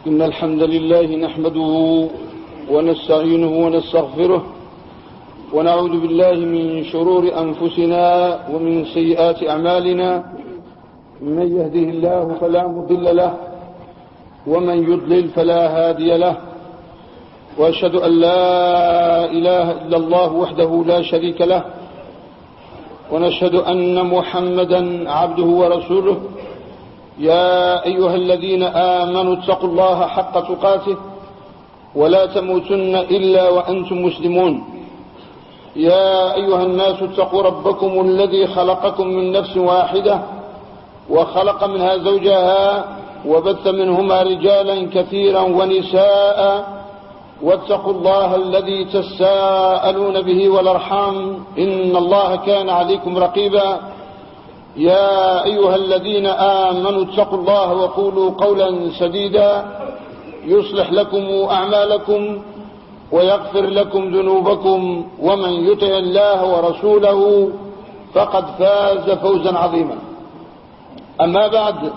إن الحمد لله نحمده ونستعينه ونستغفره ونعوذ بالله من شرور أنفسنا ومن سيئات أعمالنا. من يهده الله فلا مضل له ومن يضلل فلا هادي له، وأشهد أن لا إله إلا الله وحده لا شريك له، ونشهد أن محمدا عبده ورسوله. يا أيها الذين آمنوا اتقوا الله حق تقاته ولا تموتن إلا وأنتم مسلمون. يا أيها الناس اتقوا ربكم الذي خلقكم من نفس واحدة وخلق منها زوجها وبث منهما رجالا كثيرا ونساء، واتقوا الله الذي تساءلون به والأرحام إن الله كان عليكم رقيبا. يا أيها الذين آمنوا اتقوا الله وقولوا قولا سديدا يصلح لكم أعمالكم ويغفر لكم ذنوبكم، ومن يطع الله ورسوله فقد فاز فوزا عظيما. أما بعد،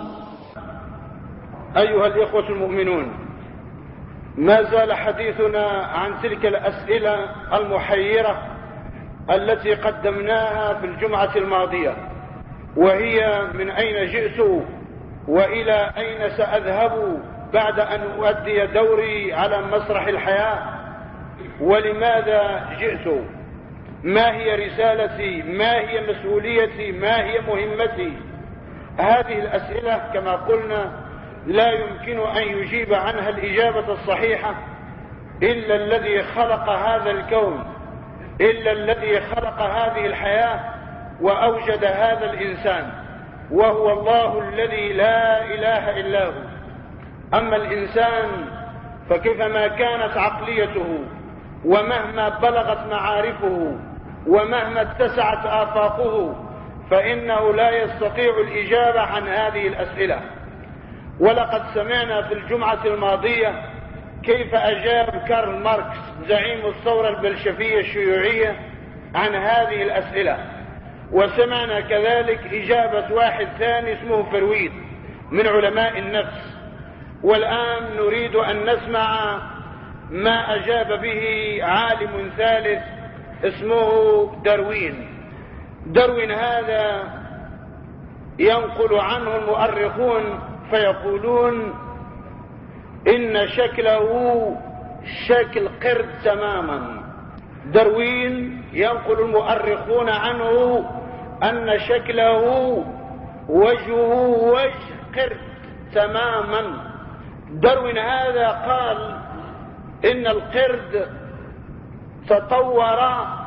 أيها الإخوة المؤمنون، ما زال حديثنا عن تلك الأسئلة المحيرة التي قدمناها في الجمعة الماضية، وهي: من أين جئت وإلى أين سأذهب بعد أن أؤدي دوري على مسرح الحياة؟ ولماذا جئت؟ ما هي رسالتي؟ ما هي مسؤوليتي؟ ما هي مهمتي؟ هذه الأسئلة كما قلنا لا يمكن أن يجيب عنها الإجابة الصحيحة إلا الذي خلق هذا الكون، إلا الذي خلق هذه الحياة وأوجد هذا الإنسان، وهو الله الذي لا إله إلا هو. أما الإنسان فكيفما كانت عقليته ومهما بلغت معارفه ومهما اتسعت آفاقه فإنه لا يستطيع الإجابة عن هذه الأسئلة. ولقد سمعنا في الجمعة الماضية كيف أجاب كارل ماركس زعيم الثورة البلشفية الشيوعية عن هذه الأسئلة، وسمعنا كذلك إجابة واحد ثاني اسمه فرويد من علماء النفس. والآن نريد أن نسمع ما أجاب به عالم ثالث اسمه داروين. داروين هذا ينقل عنه المؤرخون فيقولون إن شكله شكل قرد تماما. داروين ينقل المؤرخون عنه أن شكله وجهه وجه قرد تماما. داروين هذا قال إن القرد تطور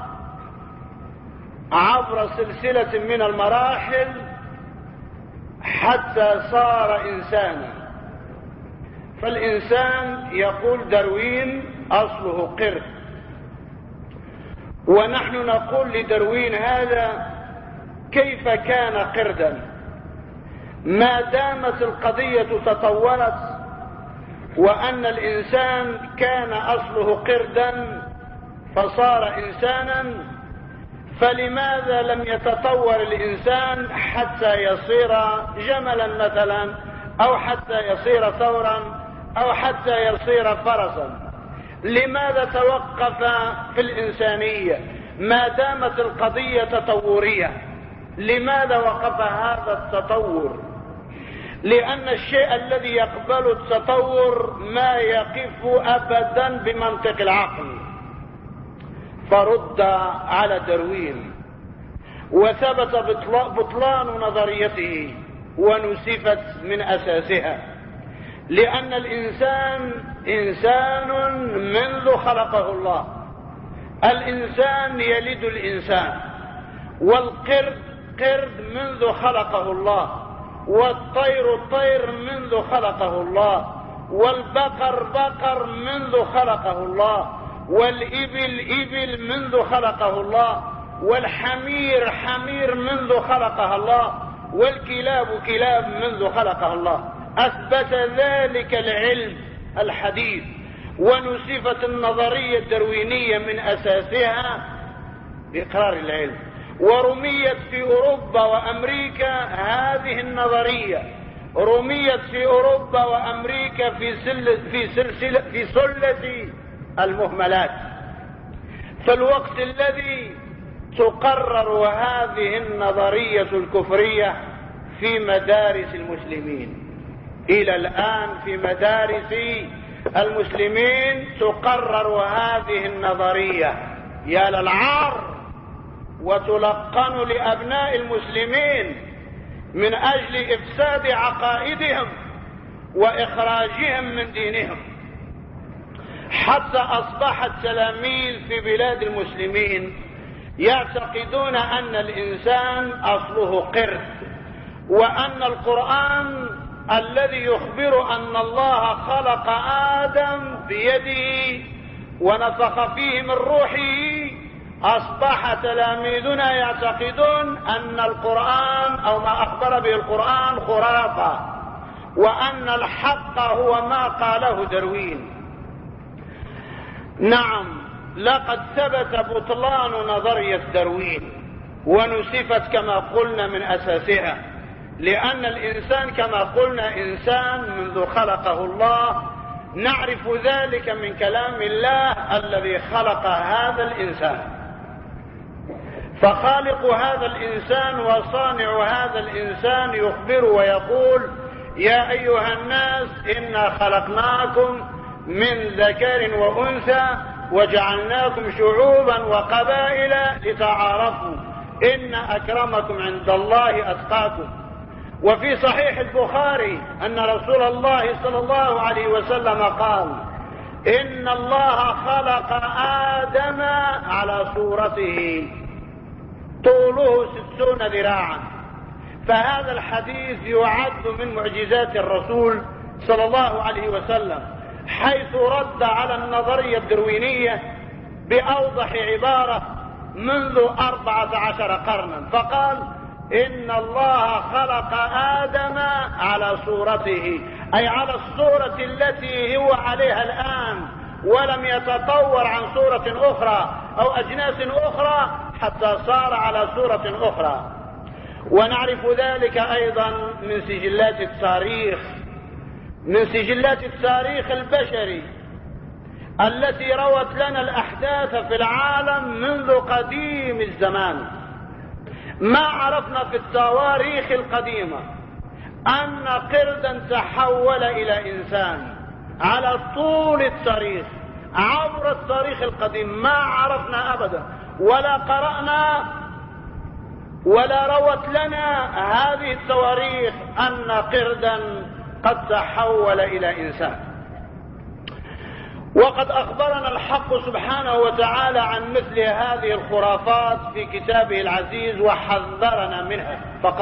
عبر سلسلة من المراحل حتى صار إنسانا. فالإنسان يقول داروين أصله قرد، ونحن نقول لداروين هذا: كيف كان قردا؟ ما دامت القضية تطورت وأن الإنسان كان أصله قردا فصار إنسانا، فلماذا لم يتطور الإنسان حتى يصير جملا مثلا، أو حتى يصير ثورا، أو حتى يصير فرسا؟ لماذا توقف في الإنسانية ما دامت القضية تطورية؟ لماذا وقف هذا التطور؟ لأن الشيء الذي يقبل التطور ما يقف أبدا بمنطق العقل. فرد على داروين وثبت بطلان نظريته ونسفت من أساسها، لأن الإنسان إنسان منذ خلقه الله. الإنسان يلد الإنسان، والقرد قرد منذ خلقه الله، والطير طير منذ خلقه الله، والبقر بقر منذ خلقه الله، والإبل إبل منذ خلقه الله، والحمير حمير منذ خلقها الله، والكلاب كلاب منذ خلقها الله. أثبت ذلك العلم الحديث، ونسفت النظرية الداروينية من أساسها بإقرار العلم، ورميت في أوروبا وأمريكا هذه النظرية رميت في أوروبا وأمريكا في سلة المهملات، في الوقت الذي تقرر هذه النظرية الكفرية في مدارس المسلمين. إلى الآن في مدارس المسلمين تقرر هذه النظرية، يا للعار، وتلقن لأبناء المسلمين من أجل إفساد عقائدهم وإخراجهم من دينهم، حتى أصبح التلاميذ في بلاد المسلمين يعتقدون أن الإنسان أصله قرد، وأن القرآن الذي يخبر أن الله خلق آدم بيده ونفخ فيه من روحه، أصبح تلاميذنا يعتقدون أن القرآن أو ما أخبر به القرآن خرافة، وأن الحق هو ما قاله داروين. نعم، لقد ثبت بطلان نظرية داروين ونسفت كما قلنا من أساسها، لأن الإنسان كما قلنا إنسان منذ خلقه الله، نعرف ذلك من كلام الله الذي خلق هذا الإنسان. فخالق هذا الإنسان وصانع هذا الإنسان يخبر ويقول: يا أيها الناس إنا خلقناكم من ذكر وأنثى وجعلناكم شعوبا وقبائل لتعارفوا إن أكرمكم عند الله أتقاكم. وفي صحيح البخاري أن رسول الله صلى الله عليه وسلم قال: إن الله خلق آدم على صورته طوله 60 ذراعا. فهذا الحديث يعد من معجزات الرسول صلى الله عليه وسلم، حيث رد على النظرية الدروينية بأوضح عبارة منذ 14 قرنا، فقال: إن الله خلق آدم على صورته، أي على الصورة التي هو عليها الآن، ولم يتطور عن صورة أخرى أو أجناس أخرى حتى صار على صورة أخرى. ونعرف ذلك أيضا من سجلات التاريخ، من سجلات التاريخ البشري التي روت لنا الأحداث في العالم منذ قديم الزمان. ما عرفنا في التواريخ القديمة أن قردا تحول إلى إنسان على طول التاريخ، عبر التاريخ القديم، ما عرفنا أبدا، ولا قرأنا ولا روت لنا هذه التواريخ أن قردا قد تحول إلى إنسان. وقد أخبرنا الحق سبحانه وتعالى عن مثل هذه الخرافات في كتابه العزيز وحذرنا منها،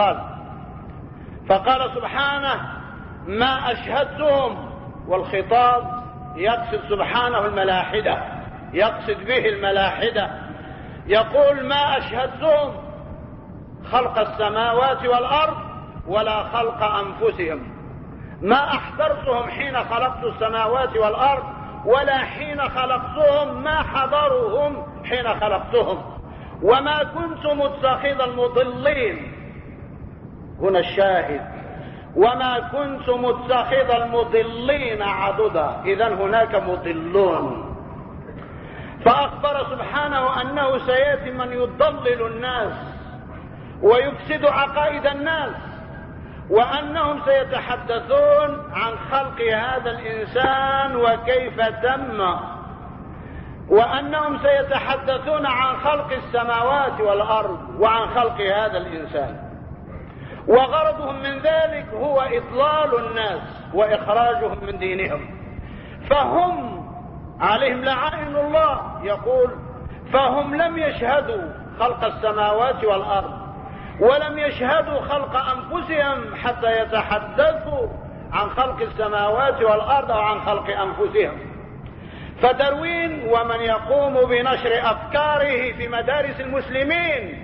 فقال سبحانه: ما أشهدتهم، والخطاب يقصد سبحانه الملاحدة، يقصد به الملاحدة، يقول: ما أشهدتهم خلق السماوات والأرض ولا خلق أنفسهم، ما أحضرتهم حين خلقت السماوات والأرض، ولا حين خلقتهم ما حضرهم حين خلقتهم، وما كنت متخذ المضلين. هنا الشاهد: وما كنت متخذ المضلين عضدا، إذن هناك مضلون. فأخبر سبحانه أنه سيأتي من يضلل الناس ويفسد عقائد الناس، وأنهم سيتحدثون عن خلق هذا الإنسان وكيف تم، وأنهم سيتحدثون عن خلق السماوات والأرض وعن خلق هذا الإنسان، وغرضهم من ذلك هو إضلال الناس وإخراجهم من دينهم. فهم عليهم لعائن الله، يقول: فهم لم يشهدوا خلق السماوات والأرض ولم يشهدوا خلق أنفسهم حتى يتحدثوا عن خلق السماوات والأرض أو عن خلق أنفسهم. فداروين ومن يقوم بنشر أفكاره في مدارس المسلمين،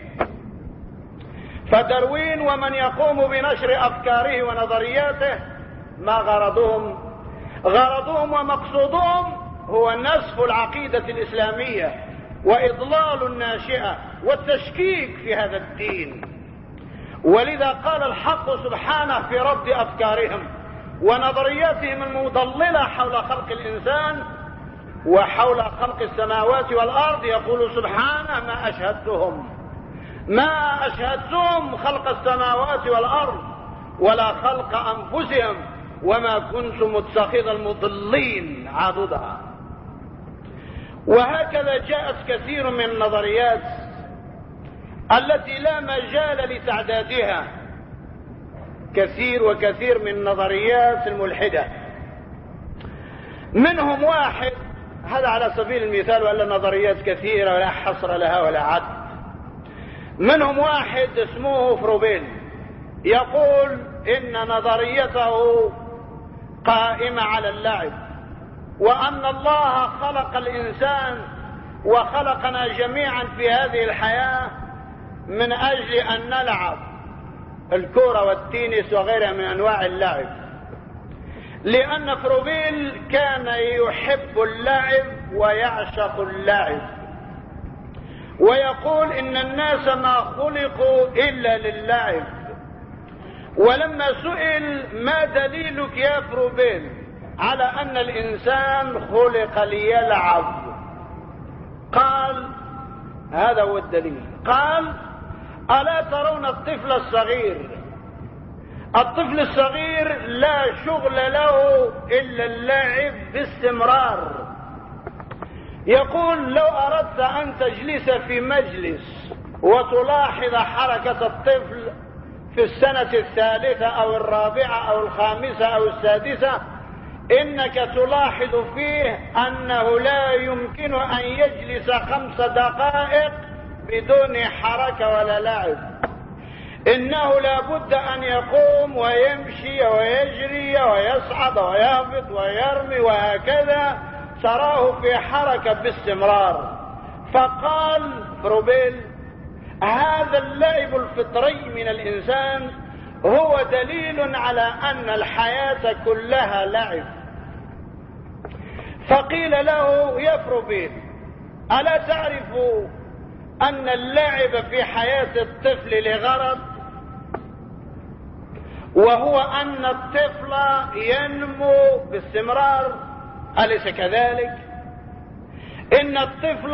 فداروين ومن يقوم بنشر أفكاره ونظرياته، ما غرضهم ومقصودهم هو نسف العقيدة الإسلامية وإضلال الناشئة والتشكيك في هذا الدين. ولذا قال الحق سبحانه في رد أفكارهم ونظرياتهم المضللة حول خلق الإنسان وحول خلق السماوات والأرض، يقول سبحانه ما أشهدتهم خلق السماوات والأرض ولا خلق أنفسهم وما كنت متخذ المضلين عضدا. وهكذا جاءت كثير من النظريات التي لا مجال لتعدادها، كثير من النظريات الملحدة. منهم واحد، هذا على سبيل المثال ولا نظريات كثيرة ولا حصر لها ولا عد، منهم واحد اسمه فروبيل يقول إن نظريته قائمة على اللعب، وأن الله خلق الإنسان وخلقنا جميعا في هذه الحياة من أجل أن نلعب الكرة والتنس وغيرها من أنواع اللعب، لأن فروبيل كان يحب اللعب ويعشق اللعب، ويقول إن الناس ما خلقوا إلا للعب. ولما سئل ما دليلك يا فروبيل على أن الإنسان خلق ليلعب، قال هذا هو الدليل. قال ألا ترون الطفل الصغير؟ الطفل الصغير لا شغل له إلا اللعب باستمرار. يقول لو أردت أن تجلس في مجلس وتلاحظ حركة الطفل في السنة الثالثة أو الرابعة أو الخامسة أو السادسة، إنك تلاحظ فيه أنه لا يمكن أن يجلس 5 دقائق بدون حركة ولا لعب. إنه لابد أن يقوم ويمشي ويجري ويصعد ويهبط ويرمي وهكذا، تراه في حركة باستمرار. فقال فروبيل هذا اللعب الفطري من الإنسان هو دليل على أن الحياة كلها لعب. فقيل له يا فروبيل ألا تعرف أن اللعب في حياة الطفل لغرض، وهو أن الطفل ينمو باستمرار، أليس كذلك؟ إن الطفل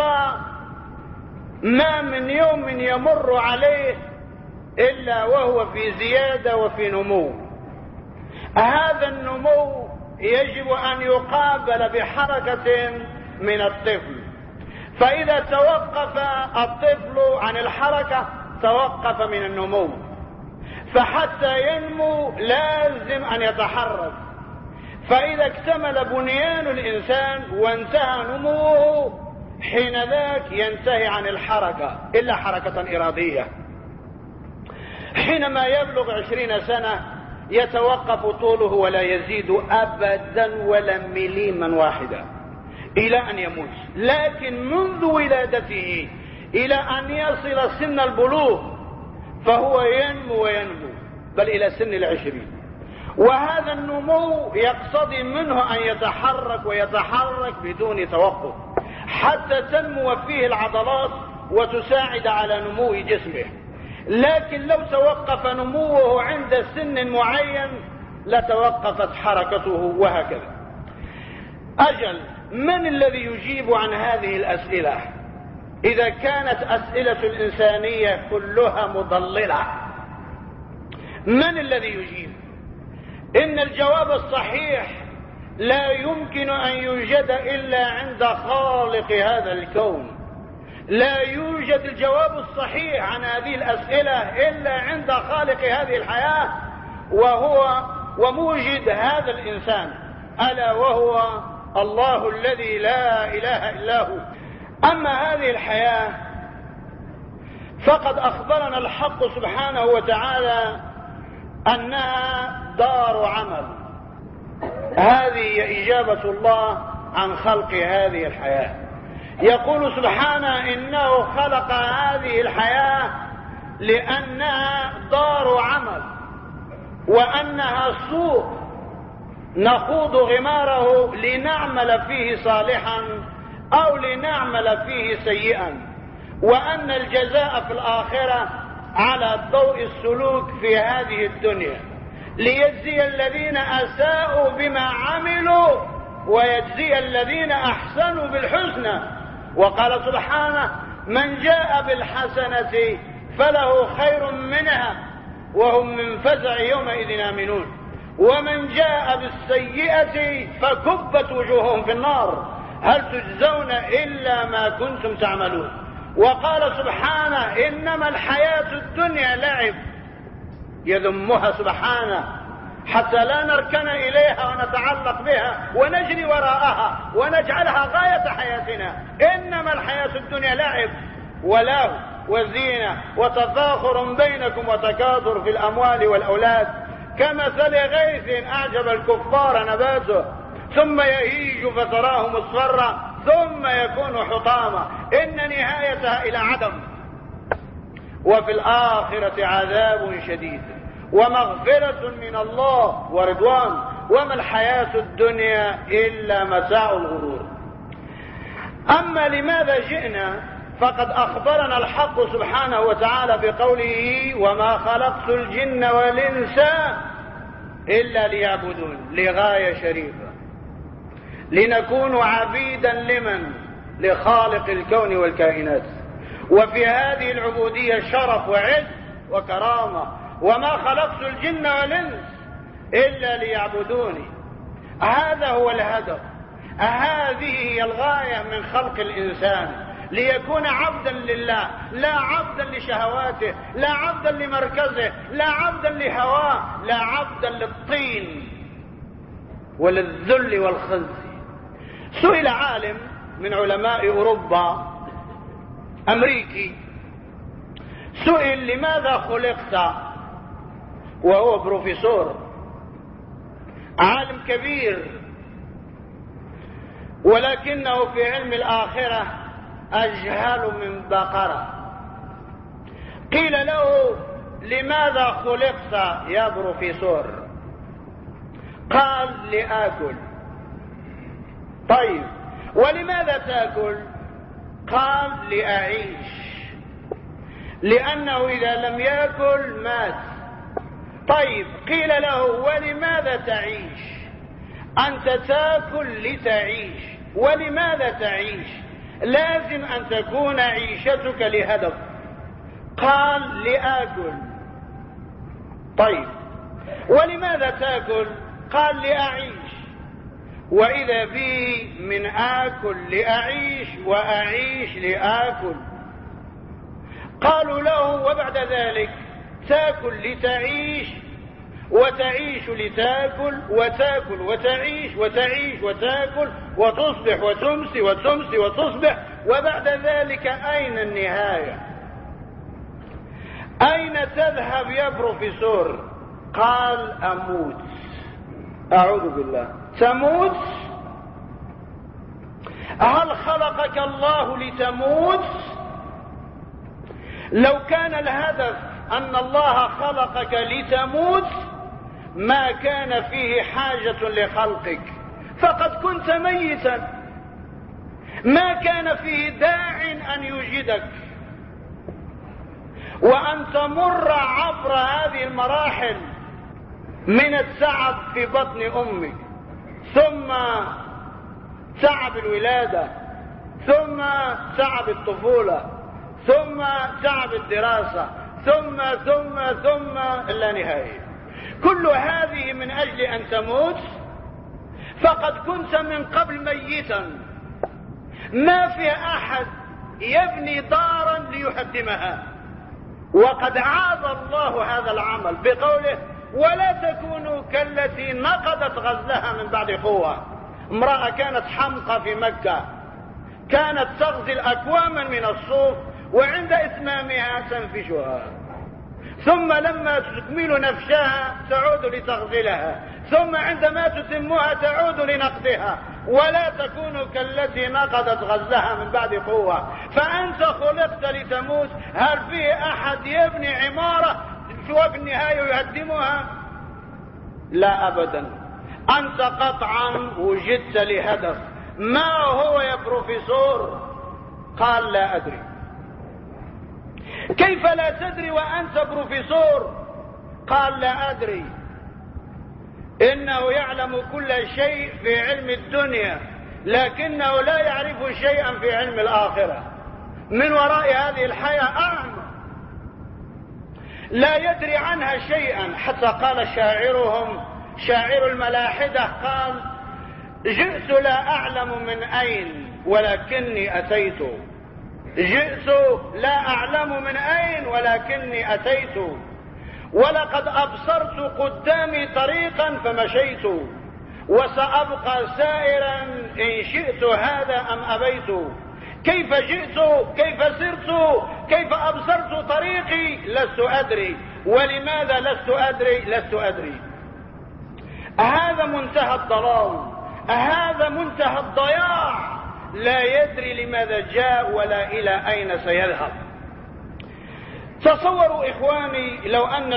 ما من يوم يمر عليه إلا وهو في زيادة وفي نمو. هذا النمو يجب أن يقابل بحركة من الطفل، فإذا توقف الطفل عن الحركة توقف من النمو، فحتى ينمو لازم أن يتحرك. فإذا اكتمل بنيان الإنسان وانتهى نموه حين ذاك ينتهي عن الحركة إلا حركة إرادية. حينما يبلغ 20 سنة يتوقف طوله ولا يزيد أبدا ولا مليما واحدا إلى أن يموت. لكن منذ ولادته إلى أن يصل سن البلوغ فهو ينمو وينمو، بل إلى سن 20. وهذا النمو يقتضي منه أن يتحرك ويتحرك بدون توقف حتى تنمو فيه العضلات وتساعد على نمو جسمه. لكن لو توقف نموه عند سن معين لتوقفت حركته وهكذا. أجل من الذي يجيب عن هذه الأسئلة إذا كانت أسئلة الإنسانية كلها مضللة؟ من الذي يجيب؟ إن الجواب الصحيح لا يمكن أن يوجد إلا عند خالق هذا الكون. لا يوجد الجواب الصحيح عن هذه الأسئلة إلا عند خالق هذه الحياة وهو وموجد هذا الإنسان، ألا وهو الله الذي لا إله إلا هو. أما هذه الحياة فقد أخبرنا الحق سبحانه وتعالى أنها دار عمل. هذه إجابة الله عن خلق هذه الحياة. يقول سبحانه إنه خلق هذه الحياة لأنها دار عمل، وأنها سوق نخوض غماره لنعمل فيه صالحا أو لنعمل فيه سيئا، وأن الجزاء في الآخرة على ضوء السلوك في هذه الدنيا، ليجزي الذين أساءوا بما عملوا ويجزي الذين أحسنوا بالحسنى. وقال سبحانه: من جاء بالحسنة فله خير منها وهم من فزع يومئذ آمنون، ومن جاء بالسيئة فكبت وجوههم في النار هل تجزون إلا ما كنتم تعملون. وقال سبحانه: إنما الحياة الدنيا لعب، يذمها سبحانه حتى لا نركن إليها ونتعلق بها ونجري وراءها ونجعلها غاية حياتنا. إنما الحياة الدنيا لعب ولهو وزينة وتفاخر بينكم وتكاثر في الأموال والأولاد كمثل غيث أعجب الكفار نباته ثم يهيج فتراه مصفرا ثم يكون حطاما إن نهايتها إلى عدم، وفي الآخرة عذاب شديد ومغفرة من الله ورضوان وما الحياة الدنيا إلا متاع الغرور. أما لماذا جئنا فقد أخبرنا الحق سبحانه وتعالى بقوله: وما خلقت الجن والإنس إلا ليعبدون، لغاية شريفة، لنكون عبيدا لمن؟ لخالق الكون والكائنات. وفي هذه العبودية شرف وعز وكرامة. وما خلقت الجن والإنس إلا ليعبدوني، هذا هو الهدف، هذه هي الغاية من خلق الإنسان، ليكون عبدا لله، لا عبدا لشهواته، لا عبدا لمركزه، لا عبدا لهواه، لا عبدا للطين وللذل والخزي. سئل عالم من علماء أوروبا أمريكي، سئل: لماذا خلقت؟ وهو بروفيسور عالم كبير، ولكنه في علم الآخرة أجهل من بقرة. قيل له: لماذا خلقت يا بروفيسور؟ قال: لآكل. طيب، ولماذا تأكل؟ قال: لأعيش، لأنه إذا لم يأكل مات. طيب، قيل له: ولماذا تعيش؟ أنت تأكل لتعيش، ولماذا تعيش؟ لازم أن تكون عيشتك لهدف. قال: لآكل. طيب، ولماذا تأكل؟ قال: لأعيش. وإذا بي من آكل لأعيش وأعيش لآكل. قالوا له: وبعد ذلك تأكل لتعيش وتعيش لتأكل وتأكل وتعيش وتعيش وتأكل وتصبح وتمسي وتمسي وتصبح، وبعد ذلك أين النهاية؟ أين تذهب يا بروفيسور؟ قال: أموت. أعوذ بالله، تموت؟ هل خلقك الله لتموت؟ لو كان الهدف أن الله خلقك لتموت ما كان فيه حاجة لخلقك، فقد كنت ميتا، ما كان فيه داع أن يوجدك. وأن تمر عبر هذه المراحل من التعب في بطن أمك، ثم تعب الولادة، ثم تعب الطفولة، ثم تعب الدراسة، ثم لا نهاية، كل هذه من أجل أن تموت. فقد كنت من قبل ميتا، ما في أحد يبني دارا ليهدمها، وقد عاد الله هذا العمل بقوله: ولا تكونوا كالتي نقضت غزلها من بعد قوة. امرأة كانت حمقى في مكة، كانت تغزل أكواما من الصوف، وعند إتمامها تنفشها، ثم لما تكمل نفشها تعود لتغزلها، ثم عندما تتمها تعود لنقضها. ولا تكونوا كالتي نقضت غزلها من بعد قوة. فأنت خلقت لتموت. هل فيه أحد يبني عمارة وفي النهاية يهدمها؟ لا أبدا. أنت قطعا وجدت لهدف. ما هو يا بروفيسور؟ قال: لا أدري. كيف لا تدري وأنت بروفيسور؟ قال لا أدري. إنه يعلم كل شيء في علم الدنيا، لكنه لا يعرف شيئا في علم الآخرة. من وراء هذه الحياة أعمى لا يدري عنها شيئا. حتى قال شاعرهم، شاعر الملاحدة، قال: جئت لا أعلم من أين ولكني أتيت. جئت لا أعلم من أين ولكني أتيت، ولقد أبصرت قدامي طريقا فمشيت، وسأبقى سائرا إن شئت هذا أم أبيت. كيف جئت، كيف سرت، كيف أبصرت طريقي لست أدري، ولماذا لست أدري. هذا منتهى الضلال، هذا منتهى الضياع. لا يدري لماذا جاء ولا إلى أين سيذهب. تصوروا إخواني لو أن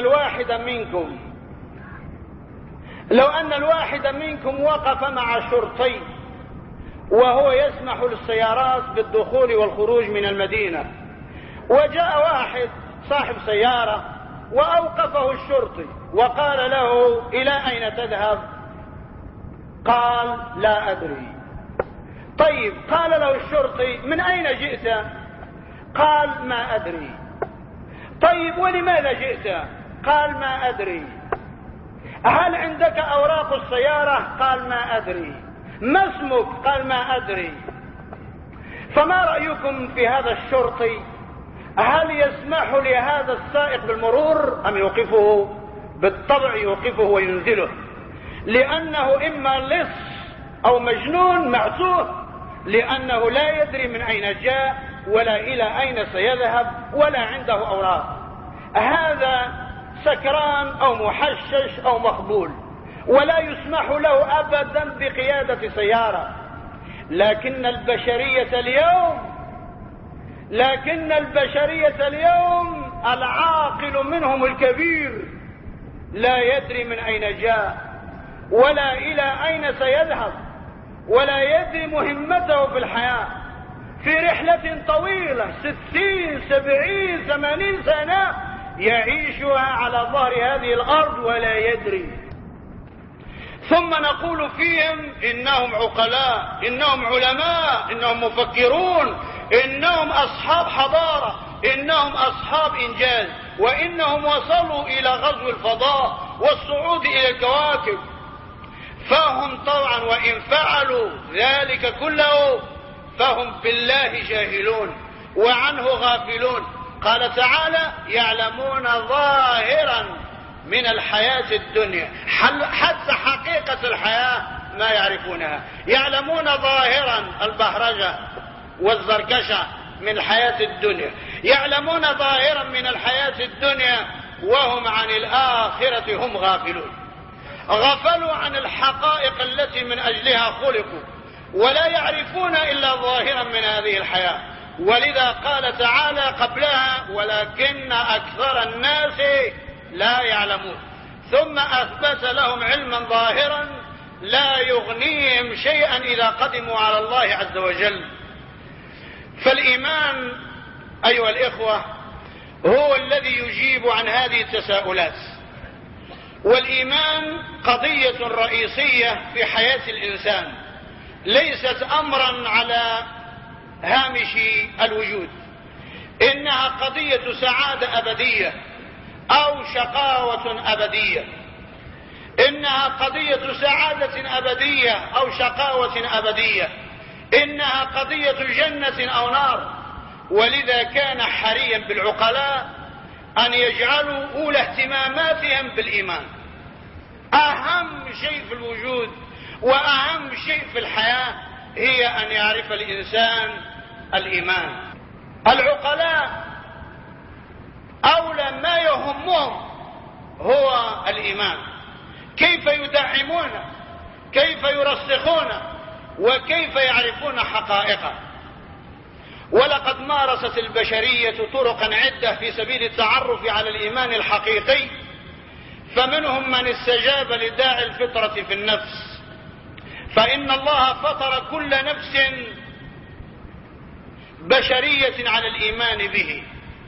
الواحد منكم وقف مع شرطي وهو يسمح للسيارات بالدخول والخروج من المدينة، وجاء واحد صاحب سيارة وأوقفه الشرطي وقال له: إلى أين تذهب؟ قال: لا أدري. طيب، قال له الشرطي: من أين جئت؟ قال: ما أدري. طيب، ولماذا جئت؟ قال: ما أدري. هل عندك أوراق السيارة؟ قال: ما أدري. ما اسمك؟ قال: ما أدري. فما رأيكم في هذا الشرطي؟ هل يسمح لهذا السائق بالمرور أم يوقفه؟ بالطبع يوقفه وينزله، لأنه إما لص أو مجنون معتوه، لأنه لا يدري من أين جاء ولا إلى أين سيذهب ولا عنده أوراق. هذا سكران أو محشش أو مخبول، ولا يسمح له أبدا بقيادة سيارة. لكن البشرية اليوم العاقل منهم الكبير لا يدري من أين جاء ولا إلى أين سيذهب، ولا يدري مهمته في الحياة. في رحلة طويلة 60 70 80 سنة يعيشها على ظهر هذه الأرض ولا يدري. ثم نقول فيهم: إنهم عقلاء، إنهم علماء، إنهم مفكرون، إنهم أصحاب حضارة، إنهم أصحاب إنجاز، وإنهم وصلوا إلى غزو الفضاء والصعود إلى الكواكب. فهم طبعا وإن فعلوا ذلك كله فهم بالله جاهلون وعنه غافلون. قال تعالى: يعلمون ظاهرا من الحياة الدنيا، حتى حقيقة الحياة ما يعرفونها. يعلمون ظاهرا البهرجة والزركشة من الحياة الدنيا، يعلمون ظاهرا من الحياة الدنيا، وهم عن الآخرة هم غافلون. غفلوا عن الحقائق التي من أجلها خلقوا، ولا يعرفون إلا ظاهرا من هذه الحياة. ولذا قال تعالى قبلها: ولكن أكثر الناس لا يعلمون. ثم أثبت لهم علما ظاهرا لا يغنيهم شيئا إذا قدموا على الله عز وجل. فالإيمان أيها الإخوة هو الذي يجيب عن هذه التساؤلات. والإيمان قضية رئيسية في حياة الإنسان، ليست أمرا على هامش الوجود. إنها قضية سعادة أبدية أو شقاوة أبدية. إنها قضية سعادة أبدية أو شقاوة أبدية. إنها قضية جنة أو نار. ولذا كان حريا بالعقلاء أن يجعلوا أولى اهتماماتهم بالإيمان. أهم شيء في الوجود وأهم شيء في الحياة هي أن يعرف الإنسان الإيمان. العقلاء أولى ما يهمهم هو الإيمان، كيف يدعمونه، كيف يرسخونه، وكيف يعرفون حقائقه. ولقد مارست البشرية طرقا عدة في سبيل التعرف على الإيمان الحقيقي، فمنهم من استجاب لداعي الفطرة في النفس، فإن الله فطر كل نفس بشرية على الإيمان به،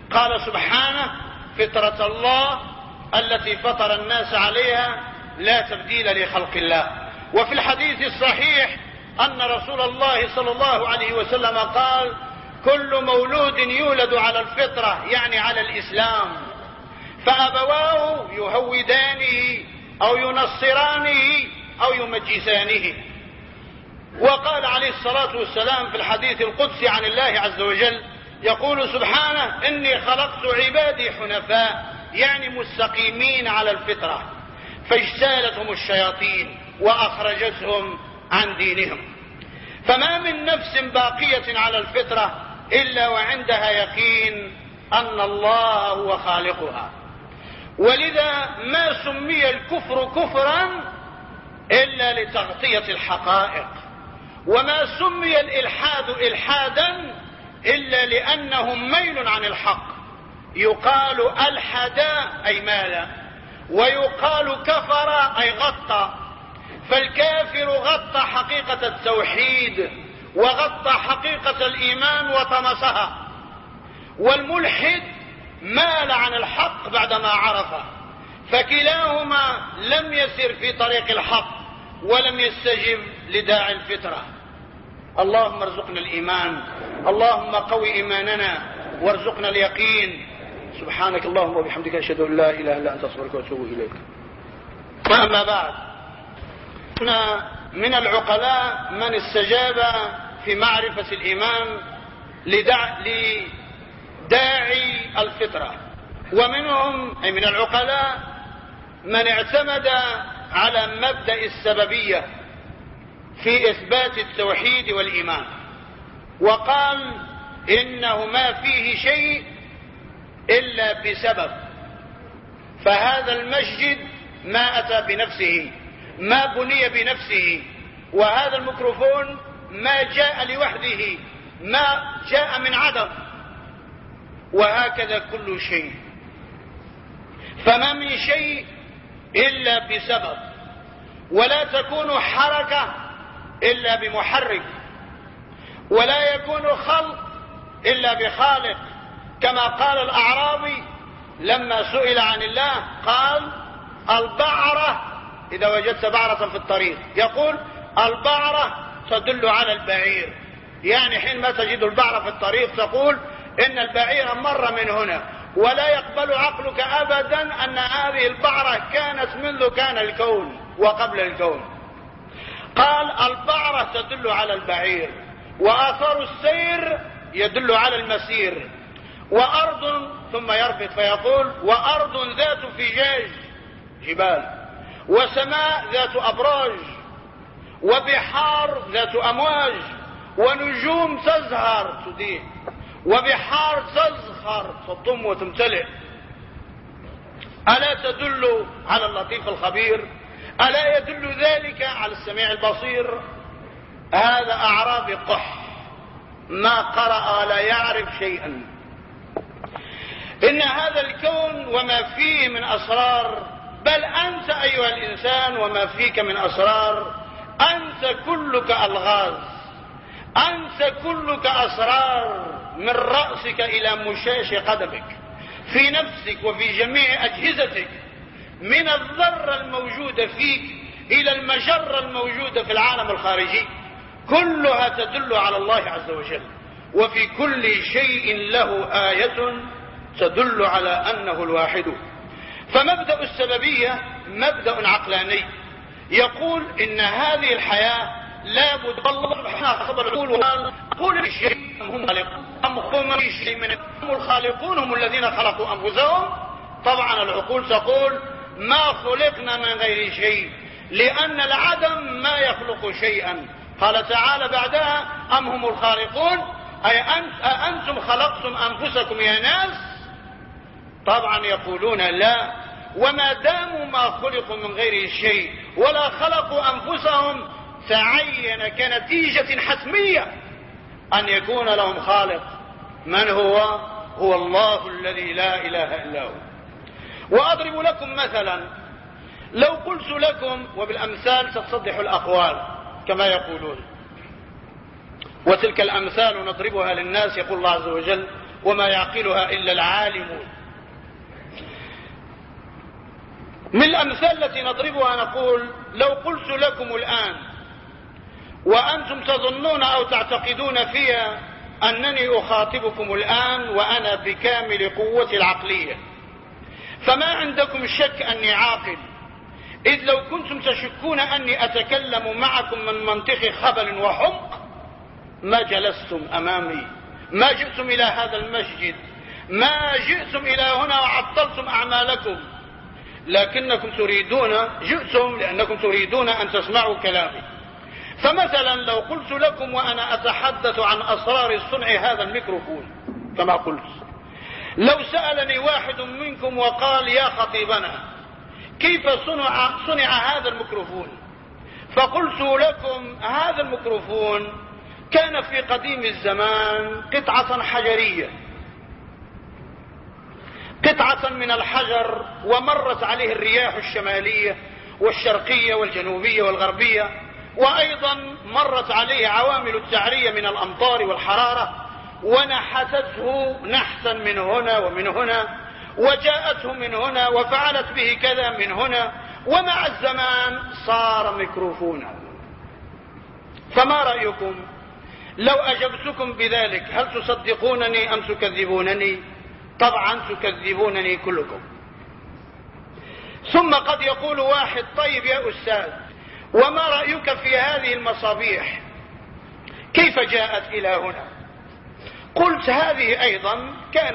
قال سبحانه: فطرة الله التي فطر الناس عليها لا تبديل لخلق الله. وفي الحديث الصحيح أن رسول الله صلى الله عليه وسلم قال: كل مولود يولد على الفطرة، يعني على الإسلام، فأبواه يهودانه أو ينصرانه أو يمجسانه. وقال عليه الصلاة والسلام في الحديث القدسي عن الله عز وجل، يقول سبحانه: إني خلقت عبادي حنفاء، يعني مستقيمين على الفطرة، فاجتالتهم الشياطين وأخرجتهم عن دينهم. فما من نفس باقية على الفطرة إلا وعندها يقين أن الله هو خالقها. ولذا ما سمي الكفر كفرا إلا لتغطية الحقائق، وما سمي الإلحاد إلحادا إلا لأنه ميل عن الحق. يقال ألحد أي مال، ويقال كفر أي غطى. فالكافر غطى حقيقة التوحيد وغطى حقيقة الإيمان وطمسها، والملحد مال عن الحق بعدما عرفه. فكلاهما لم يسر في طريق الحق ولم يستجب لداعي الفطرة. اللهم ارزقنا الإيمان، اللهم قوي إيماننا وارزقنا اليقين. سبحانك اللهم وبحمدك أشهد أن لا إله إلا أنت أستغفرك وأتوب إليك. أما بعد، من العقلاء من استجاب في معرفة الإيمان لداعي الفطرة، ومنهم أي من العقلاء من اعتمد على مبدأ السببية في إثبات التوحيد والإيمان، وقال إنه ما فيه شيء إلا بسبب. فهذا المسجد ما أتى بنفسه، ما بني بنفسه، وهذا الميكروفون ما جاء لوحده، ما جاء من عدم، وهكذا كل شيء. فما من شيء إلا بسبب، ولا تكون حركة إلا بمحرك، ولا يكون خلق إلا بخالق. كما قال الأعرابي لما سئل عن الله قال: البعرة، إذا وجدت بعرة في الطريق، يقول: البعرة تدل على البعير، يعني حينما تجد البعرة في الطريق تقول إن البعير مر من هنا، ولا يقبل عقلك أبدا أن هذه البعرة كانت منذ كان الكون وقبل الكون. قال: البعرة تدل على البعير، وآثار السير يدل على المسير. وأرض، ثم يربط فيقول: وأرض ذات فجاج، جبال، وسماء ذات أبراج، وبحار ذات أمواج، ونجوم تزهر تضيء، وبحار تزخر تضم وتمتلئ. ألا تدل على اللطيف الخبير؟ ألا يدل ذلك على السميع البصير؟ هذا أعرابي قح ما قرأ لا يعرف شيئا. إن هذا الكون وما فيه من أسرار، بل أنت أيها الإنسان وما فيك من أسرار، أنت كلك ألغاز، أنت كلك أسرار، من رأسك إلى مشاش قدمك، في نفسك وفي جميع أجهزتك، من الذرة الموجودة فيك إلى المجرة الموجودة في العالم الخارجي، كلها تدل على الله عز وجل. وفي كل شيء له آية تدل على أنه الواحد. فمبدأ السببية مبدأ عقلاني يقول إن هذه الحياة لا بد. الله سبحانه يقول: قل الشيء هم الخالقون هم الذين خلقوا أنفسهم. طبعا العقول تقول: ما خلقنا من غير شيء، لأن العدم ما يخلق شيئا. قال تعالى بعدها: أم هم الخالقون، أي أنتم خلقتم أنفسكم يا ناس؟ طبعا يقولون لا، وما داموا ما خلقوا من غير شيء ولا خلقوا أنفسهم تعين كنتيجة حتمية أن يكون لهم خالق. من هو؟ هو الله الذي لا إله إلا هو. وأضرب لكم مثلا، لو قلت لكم، وبالأمثال تتضح الأقوال كما يقولون، وتلك الأمثال نضربها للناس، يقول الله عز وجل: وما يعقلها إلا العالمون. من الأمثال التي نضربها نقول: لو قلت لكم الآن وأنتم تظنون أو تعتقدون فيها أنني أخاطبكم الآن وأنا بكامل قوتي العقلية، فما عندكم شك أني عاقل، إذ لو كنتم تشكون أني أتكلم معكم من منطق خبل وحمق ما جلستم أمامي، ما جئتم إلى هذا المسجد، ما جئتم إلى هنا وعطلتم أعمالكم، لكنكم جئتم لأنكم تريدون أن تسمعوا كلامي. فمثلا لو قلت لكم وأنا أتحدث عن أسرار صنع هذا الميكروفون كما قلت، لو سألني واحد منكم وقال: يا خطيبنا كيف صنع هذا الميكروفون؟ فقلت لكم: هذا الميكروفون كان في قديم الزمان قطعة حجرية، قطعة من الحجر، ومرت عليه الرياح الشمالية والشرقية والجنوبية والغربية، وأيضا مرت عليه عوامل التعرية من الأمطار والحرارة، ونحتته نحتا من هنا ومن هنا، وجاءته من هنا وفعلت به كذا من هنا، ومع الزمان صار ميكروفونا. فما رأيكم لو أجبتكم بذلك؟ هل تصدقونني أم تكذبونني؟ طبعا تكذبونني كلكم. ثم قد يقول واحد: طيب يا أستاذ، وما رأيك في هذه المصابيح كيف جاءت إلى هنا؟ قلت: هذه أيضا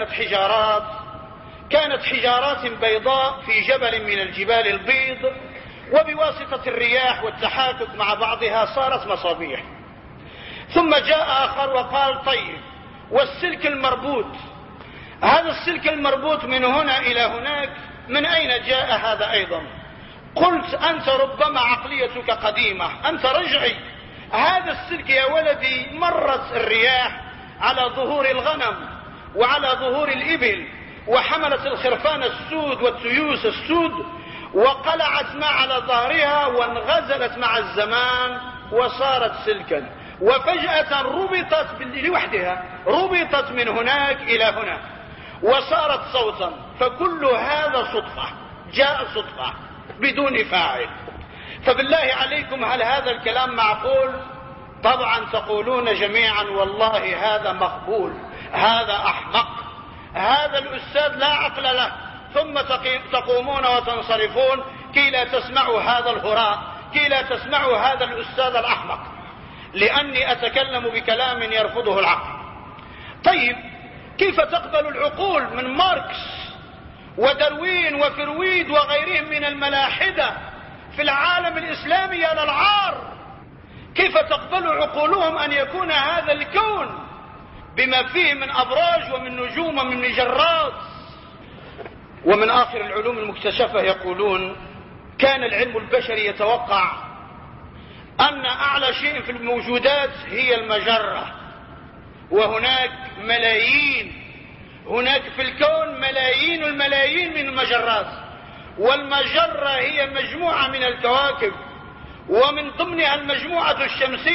كانت حجارات بيضاء في جبل من الجبال البيض، وبواسطة الرياح والتحاكك مع بعضها صارت مصابيح. ثم جاء آخر وقال: طيب، والسلك المربوط، هذا السلك المربوط من هنا إلى هناك من أين جاء هذا أيضا؟ قلت: أنت ربما عقليتك قديمة، أنت رجعي. هذا السلك يا ولدي مرت الرياح على ظهور الغنم وعلى ظهور الإبل، وحملت الخرفان السود والتيوس السود، وقلعت ما على ظهرها وانغزلت مع الزمان وصارت سلكا، وفجأة ربطت لوحدها، ربطت من هناك إلى هنا وصارت صوتا. فكل هذا صدفة، جاء صدفة بدون فاعل. فبالله عليكم هل هذا الكلام معقول؟ طبعا تقولون جميعا: والله هذا مقبول، هذا أحمق، هذا الأستاذ لا عقل له. ثم تقومون وتنصرفون كي لا تسمعوا هذا الهراء، كي لا تسمعوا هذا الأستاذ الأحمق، لأني أتكلم بكلام يرفضه العقل. طيب، كيف تقبل العقول من ماركس ودروين وفرويد وغيرهم من الملاحدة في العالم الإسلامي يا للعار؟ كيف تقبل عقولهم أن يكون هذا الكون بما فيه من أبراج ومن نجوم ومن مجرات؟ ومن آخر العلوم المكتشفة يقولون: كان العلم البشري يتوقع أن أعلى شيء في الموجودات هي المجرة، وهناك ملايين، هناك في الكون ملايين الملايين من المجرات، والمجرة هي مجموعة من الكواكب، ومن ضمنها المجموعة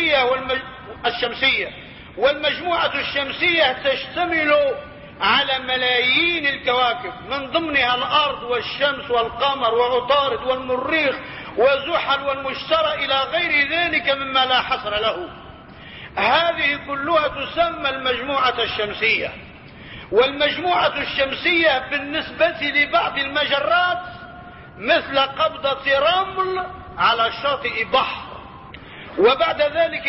الشمسية، والمجموعة الشمسية تشتمل على ملايين الكواكب، من ضمنها الأرض والشمس والقمر وعطارد والمريخ وزحل والمشتري إلى غير ذلك مما لا حصر له. هذه كلها تسمى المجموعة الشمسية. والمجموعة الشمسية بالنسبة لبعض المجرات مثل قبضة رمل على شاطئ بحر. وبعد ذلك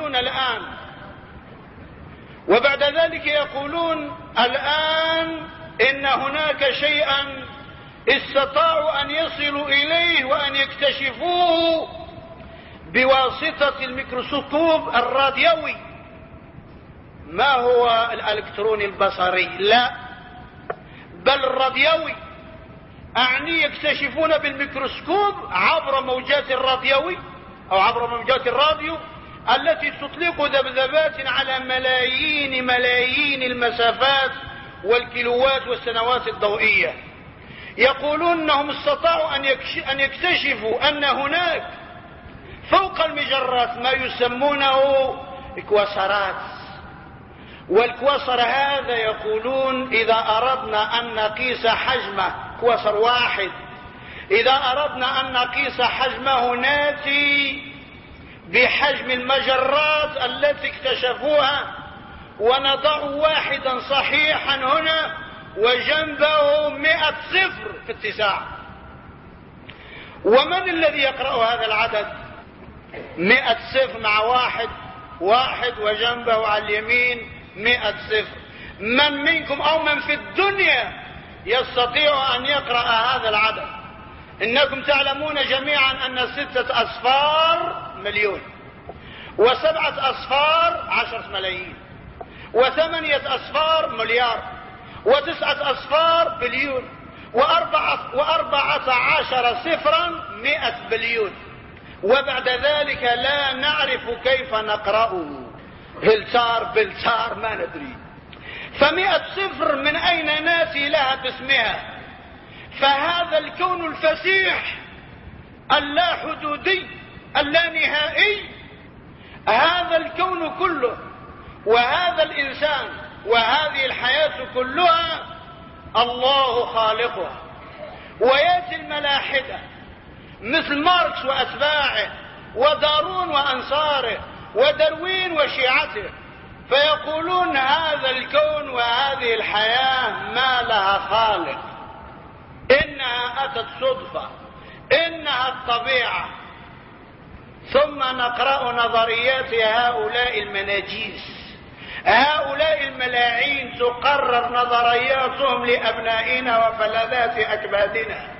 يقولون الآن إن هناك شيئا استطاعوا أن يصلوا إليه وأن يكتشفوه بواسطة الميكروسكوب الراديوي. ما هو الإلكتروني البصري، لا، بل الراديوي، أعني يكتشفون بالميكروسكوب عبر موجات الراديوي أو عبر موجات الراديو التي تطلق ذبذبات على ملايين المسافات والكيلوات والسنوات الضوئية. يقولون أنهم استطاعوا أن يكتشفوا أن هناك فوق المجرات ما يسمونه إكواسارات، والكوصر هذا يقولون إذا أردنا أن نقيس حجمه، كوصر واحد إذا أردنا أن نقيس حجمه ناتي بحجم المجرات التي اكتشفوها ونضع واحدا صحيحا هنا وجنبه 100 صفر في اتساع. ومن الذي يقرأ هذا العدد؟ 100 صفر مع واحد وجنبه على اليمين 100 صفر. من منكم أو من في الدنيا يستطيع أن يقرأ هذا العدد؟ إنكم تعلمون جميعا أن 6 أصفار مليون، و7 أصفار 10 ملايين، و8 أصفار مليار، و9 أصفار بليون، و14 صفرا 100 بليون. وبعد ذلك لا نعرف كيف نقرأه، هلتار بلتار ما ندري. ف100 صفر من أين ناتي لها باسمها؟ فهذا الكون الفسيح اللا حدودي اللا نهائي، هذا الكون كله وهذا الإنسان وهذه الحياة كلها الله خالقها. ويأتي الملاحدة مثل ماركس وأتباعه ودارون وأنصاره ودروين وشيعته فيقولون هذا الكون وهذه الحياة ما لها خالق، إنها أتت صدفة، إنها الطبيعة. ثم نقرأ نظريات هؤلاء المناجيس، هؤلاء الملاعين تقرر نظرياتهم لأبنائنا وفلذات أكبادنا،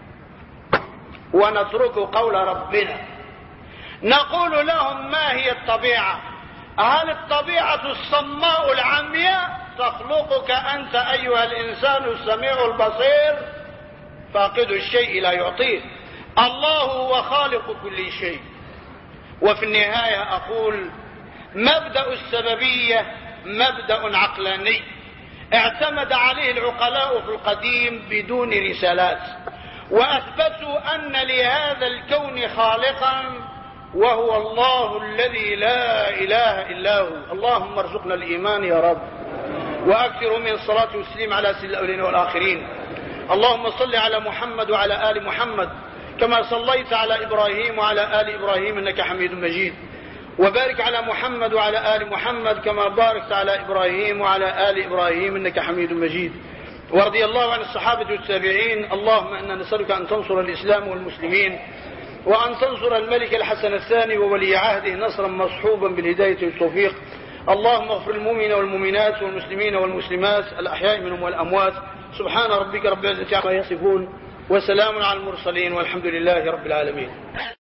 ونترك قول ربنا. نقول لهم ما هي الطبيعة؟ هل الطبيعة الصماء العمياء تخلقك أنت أيها الإنسان السميع البصير فاقد الشيء لا يعطيه؟ الله هو خالق كل شيء. وفي النهاية أقول مبدأ السببية مبدأ عقلاني اعتمد عليه العقلاء في القديم بدون رسالات، وأثبتوا أن لهذا الكون خالقا وهو الله الذي لا إله إلا هو. اللهم ارزقنا الإيمان يا رب، وأكثر من الصلاة والسلام على سيد الأولين والآخرين. اللهم صل على محمد وعلى آل محمد كما صليت على إبراهيم وعلى آل إبراهيم إنك حميد مجيد، وبارك على محمد وعلى آل محمد كما باركت على إبراهيم وعلى آل إبراهيم إنك حميد مجيد. ورضي الله عن الصحابة والتابعين. اللهم إنا نسألك أن تنصر الإسلام والمسلمين، وأن تنصر الملك الحسن الثاني وولي عهده نصرا مصحوبا بالهداية والتوفيق. اللهم اغفر المؤمنين والمؤمنات والمسلمين والمسلمات الأحياء منهم والأموات. سبحان ربك رب العزة عما يصفون، وسلام على المرسلين، والحمد لله رب العالمين.